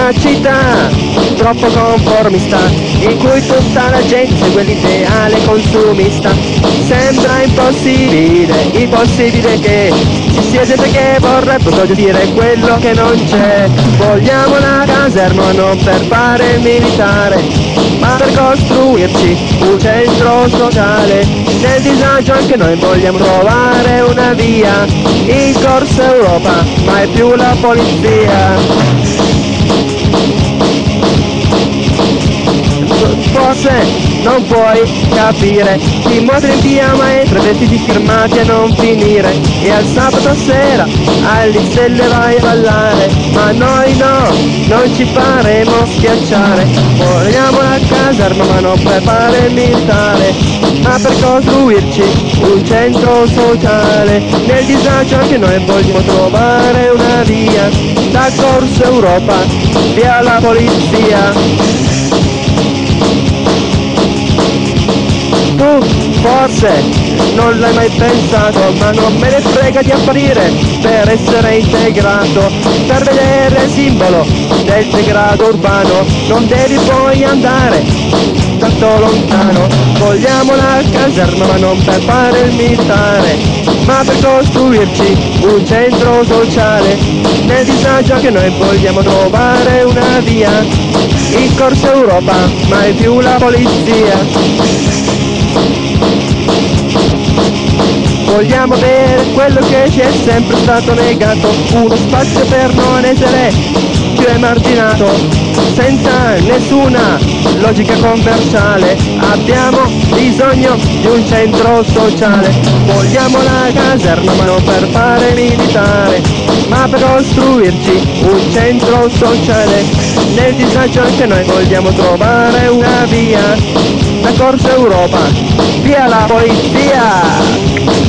una città troppo conformista, in cui tutta la gente segue l'ideale consumista. Sembra impossibile che ci sia gente che vorrebbe solo dire quello che non c'è. Vogliamo la caserma non per fare il militare, ma per costruirci un centro sociale. Nel disagio anche noi vogliamo trovare una via, in corsa Europa, mai più la polizia. Forse non puoi capire, ti mostri in via maestra, vestiti firmati a non finire, e al sabato sera alle stelle vai a ballare, ma noi no, non ci faremo schiacciare. Vogliamo la caserma ma non per fare il militare, ma per costruirci un centro sociale. Nel disagio anche noi vogliamo trovare una via, da corsa Europa, via la polizia. Tu forse non l'hai mai pensato, ma non me ne frega di apparire per essere integrato, per vedere il simbolo del degrado urbano. Non devi poi andare tanto lontano. Vogliamo la caserma ma non per fare il militare, ma per costruirci un centro sociale. Nel disagio anche noi vogliamo trovare una via, in corsa Europa, mai più la polizia. Vogliamo avere quello che ci è sempre stato negato, uno spazio per non essere più emarginato, senza nessuna logica commerciale. Abbiamo bisogno di un centro sociale. Vogliamo la caserma ma non per fare militare, ma per costruirci un centro sociale. Nel disagio anche noi vogliamo trovare una via, da corsa Europa, via la polizia.